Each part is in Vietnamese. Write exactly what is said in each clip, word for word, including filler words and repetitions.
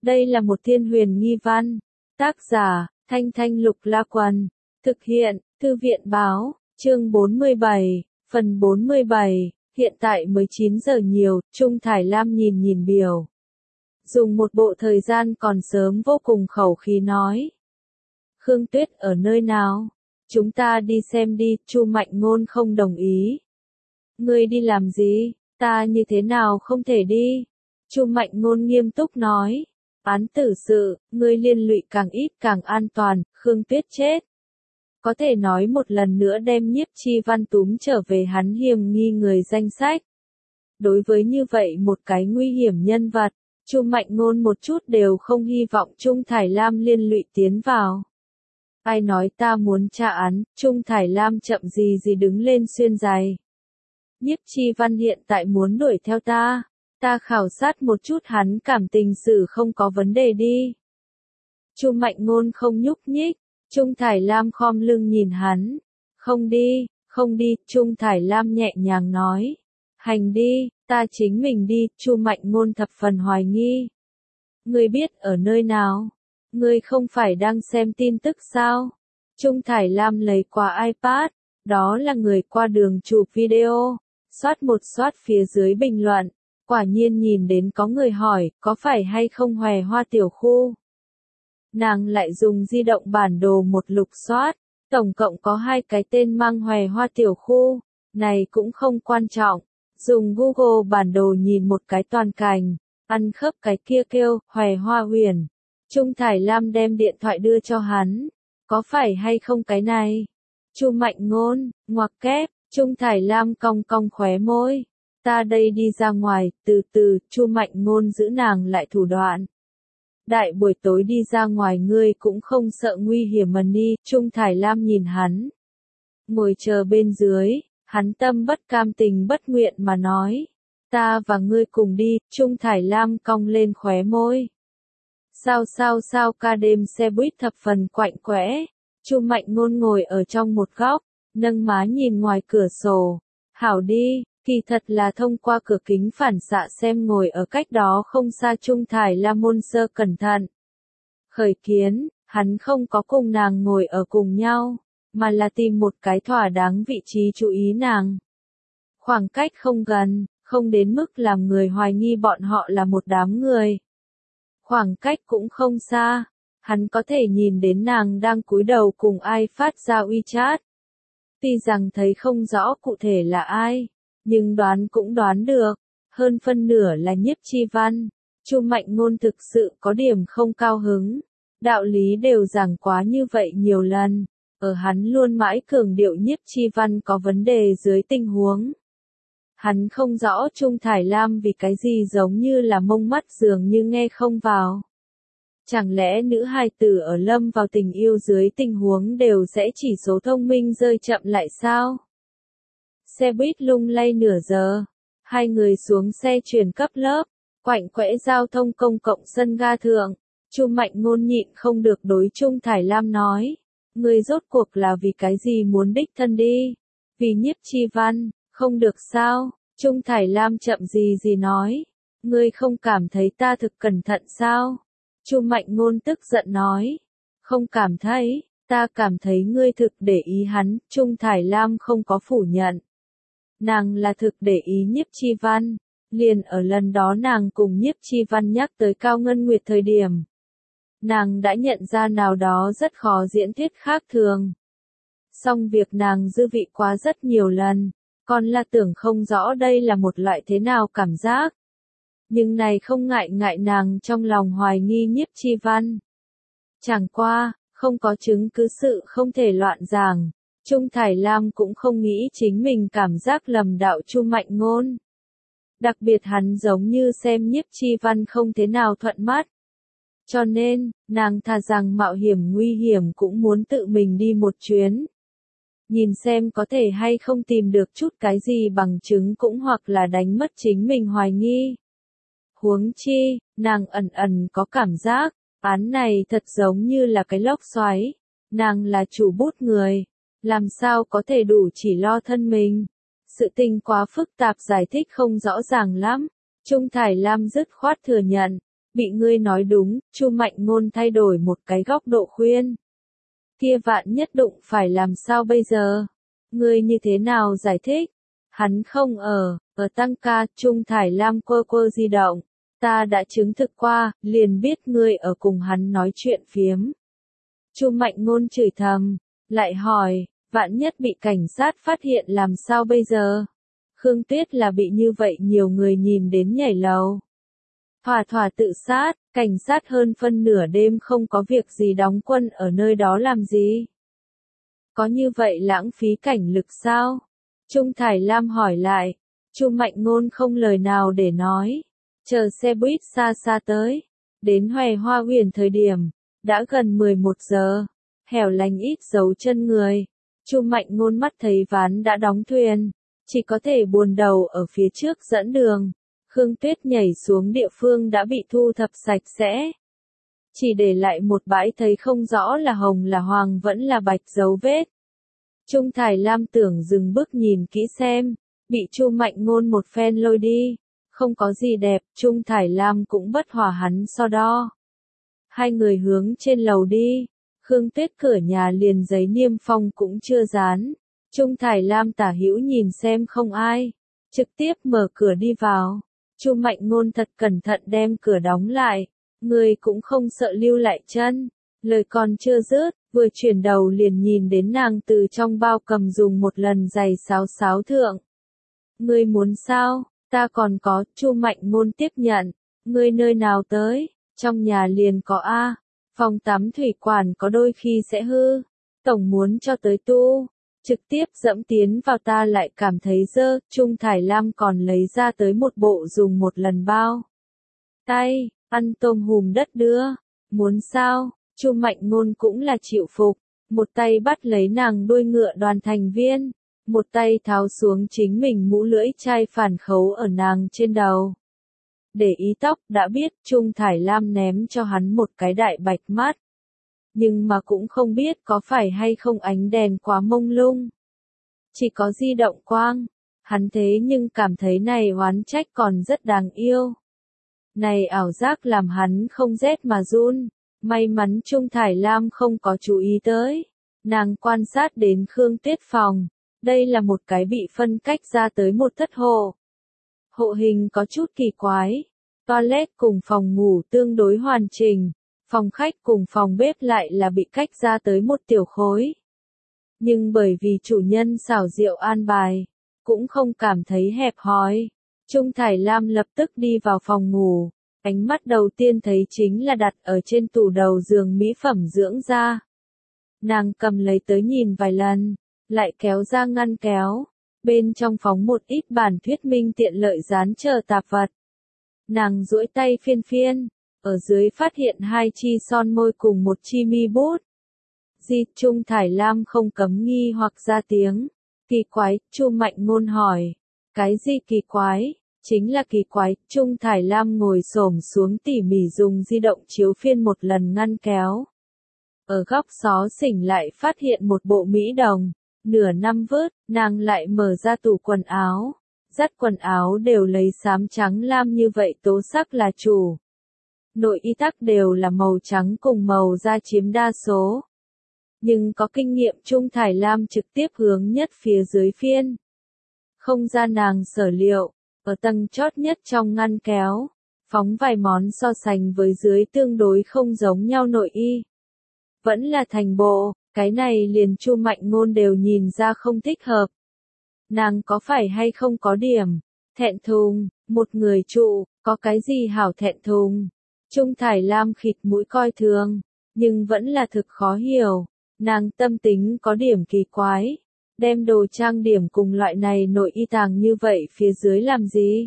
Đây là một thiên huyền nghi văn. Tác giả, Thanh Thanh Lục La Quần. Thực hiện, Thư viện báo, chương bốn mươi bảy, phần bốn mươi bảy. Hiện tại mới chín giờ nhiều, Trung Thải Lam nhìn nhìn biểu. Dùng một bộ thời gian còn sớm vô cùng khẩu khí nói. Khương Tuyết ở nơi nào? Chúng ta đi xem đi, Chu Mạnh Ngôn không đồng ý. Ngươi đi làm gì? Ta như thế nào không thể đi? Chu Mạnh Ngôn nghiêm túc nói. Án tử sự, ngươi liên lụy càng ít càng an toàn, Khương Tuyết chết. Có thể nói một lần nữa đem Nhiếp Chi Văn túm trở về hắn hiềm nghi người danh sách. Đối với như vậy một cái nguy hiểm nhân vật, Chu Mạnh Ngôn một chút đều không hy vọng Trung Thải Lam liên lụy tiến vào. Ai nói ta muốn tra án, Trung Thải Lam chậm gì gì đứng lên xuyên giày. Nhiếp Chi Văn hiện tại muốn đuổi theo ta, ta khảo sát một chút hắn cảm tình sự không có vấn đề đi. Chu Mạnh Ngôn không nhúc nhích, Trung Thải Lam khom lưng nhìn hắn. Không đi, không đi, Trung Thải Lam nhẹ nhàng nói. Hành đi, ta chính mình đi, Chu Mạnh Ngôn thập phần hoài nghi. Ngươi biết ở nơi nào? Ngươi không phải đang xem tin tức sao? Trung Thải Lam lấy qua iPad, đó là người qua đường chụp video, soát một soát phía dưới bình luận, quả nhiên nhìn đến có người hỏi, có phải hay không Hòe Hoa tiểu khu? Nàng lại dùng di động bản đồ một lục soát, tổng cộng có hai cái tên mang Hòe Hoa tiểu khu, này cũng không quan trọng, dùng Google bản đồ nhìn một cái toàn cảnh, ăn khớp cái kia kêu, Hòe Hoa Huyền. Trung Thải Lam đem điện thoại đưa cho hắn, có phải hay không cái này? Chu Mạnh Ngôn, ngoặc kép, Trung Thải Lam cong cong khóe môi, ta đây đi ra ngoài, từ từ, Chu Mạnh Ngôn giữ nàng lại thủ đoạn. Đại buổi tối đi ra ngoài ngươi cũng không sợ nguy hiểm mà đi, Trung Thải Lam nhìn hắn. Ngồi chờ bên dưới, hắn tâm bất cam tình bất nguyện mà nói, ta và ngươi cùng đi, Trung Thải Lam cong lên khóe môi. Sao sao sao ca đêm xe buýt thập phần quạnh quẽ, Chu Mạnh Ngôn ngồi ở trong một góc, nâng má nhìn ngoài cửa sổ. Hảo đi, kỳ thật là thông qua cửa kính phản xạ xem ngồi ở cách đó không xa Trung Thải Lam môn sơ cẩn thận. Khởi kiến, hắn không có cùng nàng ngồi ở cùng nhau, mà là tìm một cái thỏa đáng vị trí chú ý nàng. Khoảng cách không gần, không đến mức làm người hoài nghi bọn họ là một đám người. Khoảng cách cũng không xa, hắn có thể nhìn đến nàng đang cúi đầu cùng ai phát ra WeChat. Tuy rằng thấy không rõ cụ thể là ai, nhưng đoán cũng đoán được, hơn phân nửa là Nhiếp Chi Văn. Chu Mạnh Ngôn thực sự có điểm không cao hứng, đạo lý đều giảng quá như vậy nhiều lần, ở hắn luôn mãi cường điệu Nhiếp Chi Văn có vấn đề dưới tình huống. Hắn không rõ Trung Thải Lam vì cái gì giống như là mông mắt dường như nghe không vào. Chẳng lẽ nữ hài tử ở lâm vào tình yêu dưới tình huống đều sẽ chỉ số thông minh rơi chậm lại sao? Xe buýt lung lay nửa giờ, hai người xuống xe chuyển cấp lớp, quạnh quẽ giao thông công cộng sân ga thượng, Chu Mạnh Ngôn nhịn không được đối Trung Thải Lam nói, ngươi rốt cuộc là vì cái gì muốn đích thân đi? Vì Nhiếp Chi Văn, không được sao? Trung Thải Lam chậm gì gì nói, ngươi không cảm thấy ta thực cẩn thận sao? Chu Mạnh Ngôn tức giận nói, không cảm thấy, ta cảm thấy ngươi thực để ý hắn, Trung Thải Lam không có phủ nhận. Nàng là thực để ý Nhiếp Chi Văn, liền ở lần đó nàng cùng Nhiếp Chi Văn nhắc tới Cao Ngân Nguyệt thời điểm. Nàng đã nhận ra nào đó rất khó diễn thuyết khác thường. Song việc nàng dư vị quá rất nhiều lần, còn là tưởng không rõ đây là một loại thế nào cảm giác. Nhưng này không ngại ngại nàng trong lòng hoài nghi Nhiếp Chi Văn. Chẳng qua, không có chứng cứ sự không thể loạn giảng, Trung Thải Lam cũng không nghĩ chính mình cảm giác lầm đạo Chu Mạnh Ngôn. Đặc biệt hắn giống như xem Nhiếp Chi Văn không thế nào thuận mắt. Cho nên, nàng thà rằng mạo hiểm nguy hiểm cũng muốn tự mình đi một chuyến. Nhìn xem có thể hay không tìm được chút cái gì bằng chứng cũng hoặc là đánh mất chính mình hoài nghi. Huống chi, nàng ẩn ẩn có cảm giác, án này thật giống như là cái lốc xoáy, nàng là chủ bút người, làm sao có thể đủ chỉ lo thân mình. Sự tình quá phức tạp giải thích không rõ ràng lắm, Trung Thải Lam dứt khoát thừa nhận, bị ngươi nói đúng, Chu Mạnh Ngôn thay đổi một cái góc độ khuyên. Kia vạn nhất đụng phải làm sao bây giờ? Ngươi như thế nào giải thích? Hắn không ở, ở tăng ca, Trung Thải Lam quơ quơ di động. Ta đã chứng thực qua, liền biết ngươi ở cùng hắn nói chuyện phiếm. Chu Mạnh Ngôn chửi thầm, lại hỏi, vạn nhất bị cảnh sát phát hiện làm sao bây giờ? Khương Tuyết là bị như vậy nhiều người nhìn đến nhảy lầu. Thỏa thỏa tự sát, cảnh sát hơn phân nửa đêm không có việc gì đóng quân ở nơi đó làm gì? Có như vậy lãng phí cảnh lực sao? Trung Thải Lam hỏi lại. Chu Mạnh Ngôn không lời nào để nói. Chờ xe buýt xa xa tới. Đến Hòe Hoa Huyền thời điểm, đã gần mười một giờ. Hẻo lánh ít dấu chân người. Chu Mạnh Ngôn mắt thấy ván đã đóng thuyền. Chỉ có thể buồn đầu ở phía trước dẫn đường. Khương Tuyết nhảy xuống địa phương đã bị thu thập sạch sẽ. Chỉ để lại một bãi thấy không rõ là hồng là hoàng vẫn là bạch dấu vết. Trung Thải Lam tưởng dừng bước nhìn kỹ xem, bị Chu Mạnh Ngôn một phen lôi đi. Không có gì đẹp, Trung Thải Lam cũng bất hòa hắn so đo. Hai người hướng trên lầu đi, Khương Tuyết cửa nhà liền giấy niêm phong cũng chưa dán. Trung Thải Lam tả hữu nhìn xem không ai, trực tiếp mở cửa đi vào. Chu Mạnh Ngôn thật cẩn thận đem cửa đóng lại, người cũng không sợ lưu lại chân. Lời còn chưa dứt, vừa chuyển đầu liền nhìn đến nàng từ trong bao cầm dùng một lần giày sáo sáo thượng. Ngươi muốn sao? Ta còn có, Chu Mạnh Ngôn tiếp nhận. Ngươi nơi nào tới? Trong nhà liền có A. Phòng tắm thủy quản có đôi khi sẽ hư. Tổng muốn cho tới tu. Trực tiếp dẫm tiến vào ta lại cảm thấy dơ. Trung Thải Lam còn lấy ra tới một bộ dùng một lần bao. Tay, ăn tôm hùm đất đưa. Muốn sao? Chu Mạnh Ngôn cũng là chịu phục. Một tay bắt lấy nàng đuôi ngựa đoàn thành viên. Một tay tháo xuống chính mình mũ lưỡi chai phản khấu ở nàng trên đầu. Để ý tóc đã biết Trung Thải Lam ném cho hắn một cái đại bạch mắt. Nhưng mà cũng không biết có phải hay không ánh đèn quá mông lung. Chỉ có di động quang. Hắn thế nhưng cảm thấy này oán trách còn rất đáng yêu. Này ảo giác làm hắn không rét mà run. May mắn Trung Thải Lam không có chú ý tới. Nàng quan sát đến Khương Tuyết phòng. Đây là một cái bị phân cách ra tới một thất hộ. Hộ hình có chút kỳ quái. Toilet cùng phòng ngủ tương đối hoàn chỉnh. Phòng khách cùng phòng bếp lại là bị cách ra tới một tiểu khối. Nhưng bởi vì chủ nhân xảo diệu an bài, cũng không cảm thấy hẹp hòi. Trung Thải Lam lập tức đi vào phòng ngủ. Ánh mắt đầu tiên thấy chính là đặt ở trên tủ đầu giường mỹ phẩm dưỡng da. Nàng cầm lấy tới nhìn vài lần, lại kéo ra ngăn kéo. Bên trong phóng một ít bản thuyết minh tiện lợi dán chờ tạp vật. Nàng duỗi tay phiên phiên, ở dưới phát hiện hai chi son môi cùng một chi mi bút. Di Trung Thải Lam không cấm nghi hoặc ra tiếng. Kỳ quái, Chu Mạnh Ngôn hỏi. Cái gì kỳ quái? Chính là kỳ quái, Trung Thải Lam ngồi xổm xuống tỉ mỉ dùng di động chiếu phiên một lần ngăn kéo. Ở góc xó xỉnh lại phát hiện một bộ mỹ đồng. Nửa năm vớt, nàng lại mở ra tủ quần áo. Dắt quần áo đều lấy xám trắng lam như vậy tố sắc là chủ. Nội y tắc đều là màu trắng cùng màu da chiếm đa số. Nhưng có kinh nghiệm Trung Thải Lam trực tiếp hướng nhất phía dưới phiên. Không ra nàng sở liệu, ở tầng chót nhất trong ngăn kéo, phóng vài món so sánh với dưới tương đối không giống nhau nội y. Vẫn là thành bộ, cái này liền Chu Mạnh Ngôn đều nhìn ra không thích hợp. Nàng có phải hay không có điểm, thẹn thùng, một người trụ, có cái gì hảo thẹn thùng. Trung Thải Lam khịt mũi coi thường, nhưng vẫn là thực khó hiểu. Nàng tâm tính có điểm kỳ quái, đem đồ trang điểm cùng loại này nội y tàng như vậy phía dưới làm gì?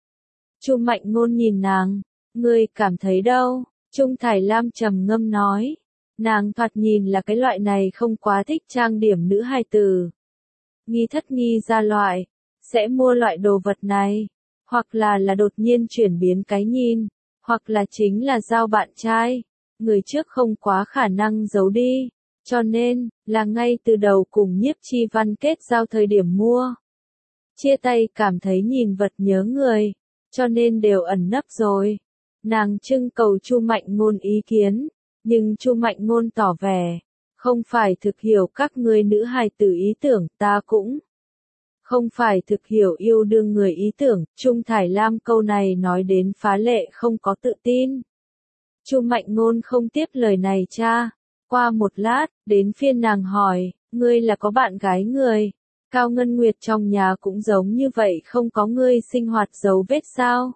Chu Mạnh Ngôn nhìn nàng, ngươi cảm thấy đâu? Trung Thải Lam trầm ngâm nói, nàng thoạt nhìn là cái loại này không quá thích trang điểm nữ hài tử. Nghi thất nghi ra loại, sẽ mua loại đồ vật này, hoặc là là đột nhiên chuyển biến cái nhìn, hoặc là chính là giao bạn trai, người trước không quá khả năng giấu đi. Cho nên, là ngay từ đầu cùng Nhiếp Chi Văn kết giao thời điểm mua. Chia tay cảm thấy nhìn vật nhớ người, cho nên đều ẩn nấp rồi. Nàng trưng cầu Chu Mạnh Ngôn ý kiến, nhưng Chu Mạnh Ngôn tỏ vẻ, không phải thực hiểu các ngươi nữ hài tử ý tưởng, ta cũng không phải thực hiểu yêu đương người ý tưởng. Trung Thải Lam câu này nói đến phá lệ không có tự tin. Chu Mạnh Ngôn không tiếp lời này cha. Qua một lát, đến phiên nàng hỏi, ngươi là có bạn gái người? Cao Ngân Nguyệt trong nhà cũng giống như vậy, không có ngươi sinh hoạt dấu vết sao?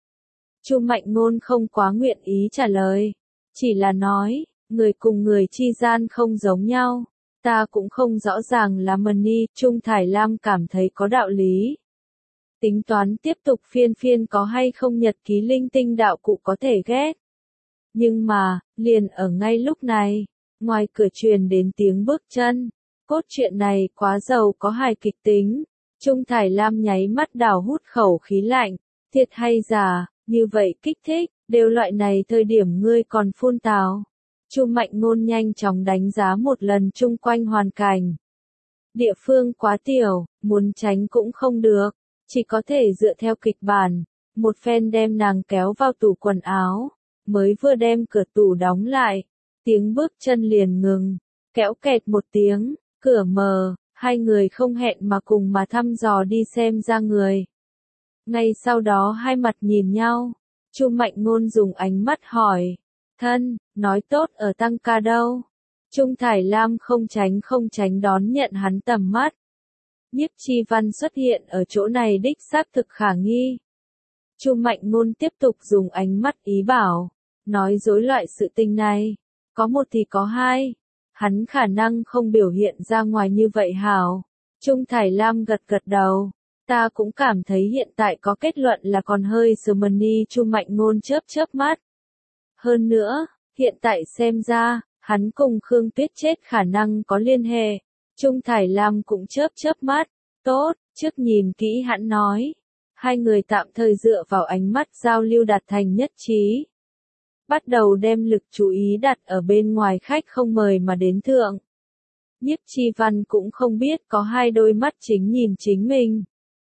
Chu Mạnh Ngôn không quá nguyện ý trả lời, chỉ là nói, người cùng người chi gian không giống nhau, ta cũng không rõ ràng là Mani. Trung Thải Lam cảm thấy có đạo lý. Tính toán tiếp tục phiên phiên có hay không nhật ký linh tinh đạo cụ có thể ghét. Nhưng mà, liền ở ngay lúc này, ngoài cửa truyền đến tiếng bước chân. Cốt truyện này quá giàu có hài kịch tính. Trung Thải Lam nháy mắt đảo hút khẩu khí lạnh. Thiệt hay giả, như vậy kích thích, đều loại này thời điểm ngươi còn phun tào. Chu Mạnh Ngôn nhanh chóng đánh giá một lần chung quanh hoàn cảnh. Địa phương quá tiểu, muốn tránh cũng không được, chỉ có thể dựa theo kịch bản, một phen đem nàng kéo vào tủ quần áo, mới vừa đem cửa tủ đóng lại, tiếng bước chân liền ngừng, kéo kẹt một tiếng, cửa mở, hai người không hẹn mà cùng mà thăm dò đi xem ra người. Ngay sau đó hai mặt nhìn nhau, Chu Mạnh Ngôn dùng ánh mắt hỏi, thân, nói tốt ở tăng ca đâu? Trung Thải Lam không tránh không tránh đón nhận hắn tầm mắt. Nhiếp Chi Văn xuất hiện ở chỗ này đích xác thực khả nghi. Chu Mạnh Ngôn tiếp tục dùng ánh mắt ý bảo, nói dối loại sự tình này, có một thì có hai, hắn khả năng không biểu hiện ra ngoài như vậy hảo. Trung Thải Lam gật gật đầu, ta cũng cảm thấy hiện tại có kết luận là còn hơi sớm. Mani. Chu Mạnh Ngôn chớp chớp mắt. Hơn nữa, hiện tại xem ra, hắn cùng Khương Tuyết chết khả năng có liên hệ. Trung Thải Lam cũng chớp chớp mắt. Tốt, trước nhìn kỹ hắn nói. Hai người tạm thời dựa vào ánh mắt giao lưu đạt thành nhất trí. Bắt đầu đem lực chú ý đặt ở bên ngoài khách không mời mà đến thượng. Nhiếp Chi Văn cũng không biết có hai đôi mắt chính nhìn chính mình.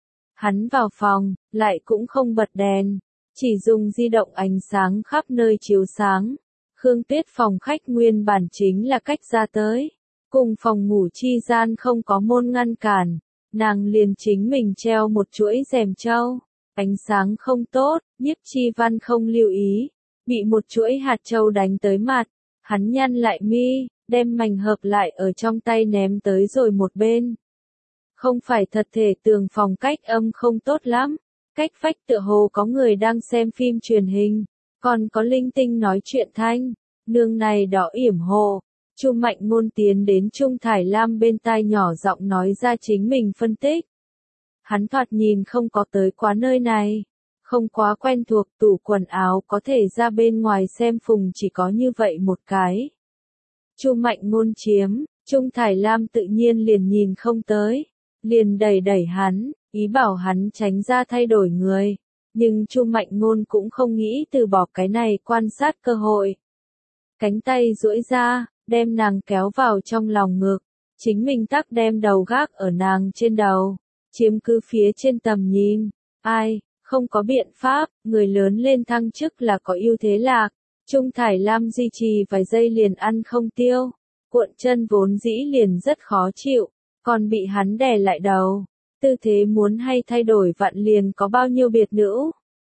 Hắn vào phòng, lại cũng không bật đèn, chỉ dùng di động ánh sáng khắp nơi chiếu sáng. Khương Tuyết phòng khách nguyên bản chính là cách ra tới, cùng phòng ngủ chi gian không có môn ngăn cản, nàng liền chính mình treo một chuỗi rèm châu, ánh sáng không tốt, Nhiếp Chi Văn không lưu ý, bị một chuỗi hạt châu đánh tới mặt, hắn nhăn lại mi, đem mảnh hợp lại ở trong tay ném tới rồi một bên. Không phải thật thể tường phòng cách âm không tốt lắm, cách vách tựa hồ có người đang xem phim truyền hình, còn có linh tinh nói chuyện thanh, nương này đỏ yểm hồ. Chu Mạnh Ngôn tiến đến Trung Thải Lam bên tai nhỏ giọng nói ra chính mình phân tích. Hắn thoạt nhìn không có tới quá nơi này, không quá quen thuộc, tủ quần áo có thể ra bên ngoài xem phùng chỉ có như vậy một cái. Chu Mạnh Ngôn chiếm, Trung Thải Lam tự nhiên liền nhìn không tới, liền đẩy đẩy hắn, ý bảo hắn tránh ra thay đổi người, nhưng Chu Mạnh Ngôn cũng không nghĩ từ bỏ cái này quan sát cơ hội. Cánh tay duỗi ra, đem nàng kéo vào trong lòng ngực, chính mình tắc đem đầu gác ở nàng trên đầu, chiếm cứ phía trên tầm nhìn. Ai, không có biện pháp, người lớn lên thăng chức là có ưu thế lạc. Trung Thải Lam duy trì vài giây liền ăn không tiêu, cuộn chân vốn dĩ liền rất khó chịu, còn bị hắn đè lại đầu, tư thế muốn hay thay đổi vặn liền có bao nhiêu biệt nữ.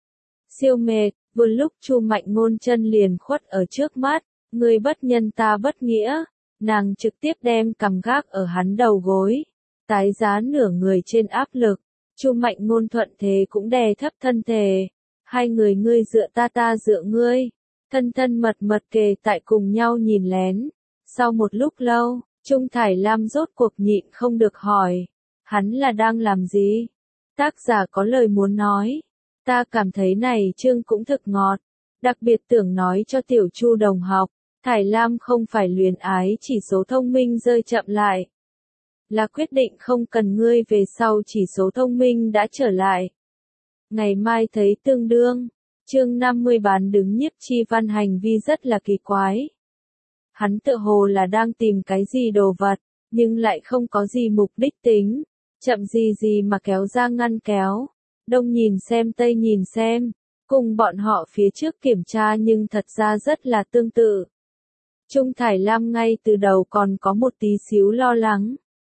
Siêu mệt, vừa lúc Chu Mạnh Ngôn chân liền khuất ở trước mắt, người bất nhân ta bất nghĩa, nàng trực tiếp đem cằm gác ở hắn đầu gối, tái giá nửa người trên áp lực, Chu Mạnh Ngôn thuận thế cũng đè thấp thân thể, hai người ngươi dựa ta ta dựa ngươi, thân thân mật mật kề tại cùng nhau nhìn lén. Sau một lúc lâu, Trung Thải Lam rốt cuộc nhịn không được hỏi, hắn là đang làm gì? Tác giả có lời muốn nói, ta cảm thấy này chương cũng thực ngọt, đặc biệt tưởng nói cho tiểu Chu đồng học, Thải Lam không phải luyến ái chỉ số thông minh rơi chậm lại, là quyết định không cần ngươi về sau chỉ số thông minh đã trở lại. Ngày mai thấy tương đương, chương năm mươi bán đứng Nhiếp Chi Văn hành vi rất là kỳ quái. Hắn tựa hồ là đang tìm cái gì đồ vật, nhưng lại không có gì mục đích tính, chậm gì gì mà kéo ra ngăn kéo, đông nhìn xem tây nhìn xem, cùng bọn họ phía trước kiểm tra nhưng thật ra rất là tương tự. Trung Thải Lam ngay từ đầu còn có một tí xíu lo lắng.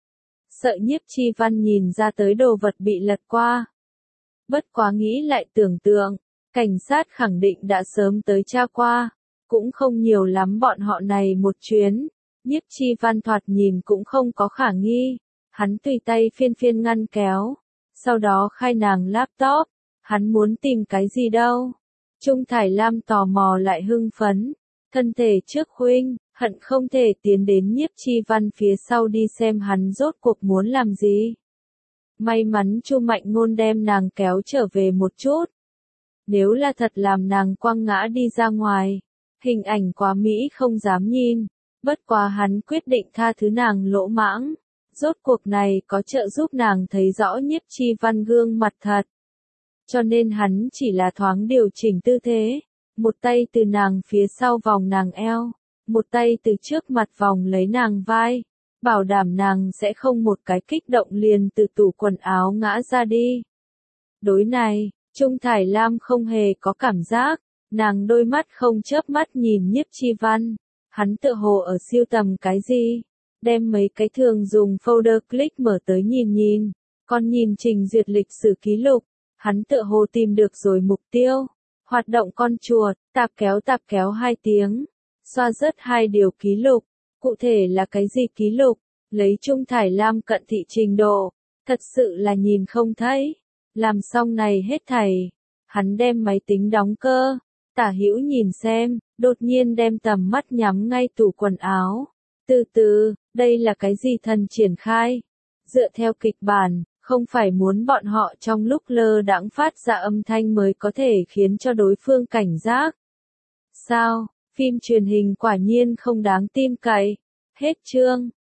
Sợ Nhiếp Chi Văn nhìn ra tới đồ vật bị lật qua. Bất quá nghĩ lại tưởng tượng, cảnh sát khẳng định đã sớm tới tra qua, cũng không nhiều lắm bọn họ này một chuyến. Nhiếp Chi Văn thoạt nhìn cũng không có khả nghi, hắn tùy tay phiên phiên ngăn kéo, sau đó khai nàng laptop, hắn muốn tìm cái gì đâu. Trung Thải Lam tò mò lại hưng phấn, thân thể trước khuynh, hận không thể tiến đến Nhiếp Chi Văn phía sau đi xem hắn rốt cuộc muốn làm gì. May mắn Chu Mạnh Ngôn đem nàng kéo trở về một chút. Nếu là thật làm nàng quăng ngã đi ra ngoài, hình ảnh quá mỹ không dám nhìn, bất quá hắn quyết định tha thứ nàng lỗ mãng. Rốt cuộc này có trợ giúp nàng thấy rõ Nhiếp Chi Văn gương mặt thật. Cho nên hắn chỉ là thoáng điều chỉnh tư thế, một tay từ nàng phía sau vòng nàng eo, một tay từ trước mặt vòng lấy nàng vai, bảo đảm nàng sẽ không một cái kích động liền từ tủ quần áo ngã ra đi. Đối này, Trung Thải Lam không hề có cảm giác, nàng đôi mắt không chớp mắt nhìn Nhiếp Chi Văn, hắn tựa hồ ở siêu tầm cái gì, đem mấy cái thường dùng folder click mở tới nhìn nhìn, còn nhìn trình duyệt lịch sử ký lục, hắn tựa hồ tìm được rồi mục tiêu, hoạt động con chuột, tạp kéo tạp kéo hai tiếng, xoa rớt hai điều ký lục, cụ thể là cái gì ký lục, lấy Trung Thải Lam cận thị trình độ, thật sự là nhìn không thấy. Làm xong này hết thảy, hắn đem máy tính đóng cơ, tả hữu nhìn xem, đột nhiên đem tầm mắt nhắm ngay tủ quần áo. Từ từ, đây là cái gì thần triển khai? Dựa theo kịch bản, không phải muốn bọn họ trong lúc lơ đãng phát ra âm thanh mới có thể khiến cho đối phương cảnh giác. Sao, phim truyền hình quả nhiên không đáng tin cậy. Hết chương.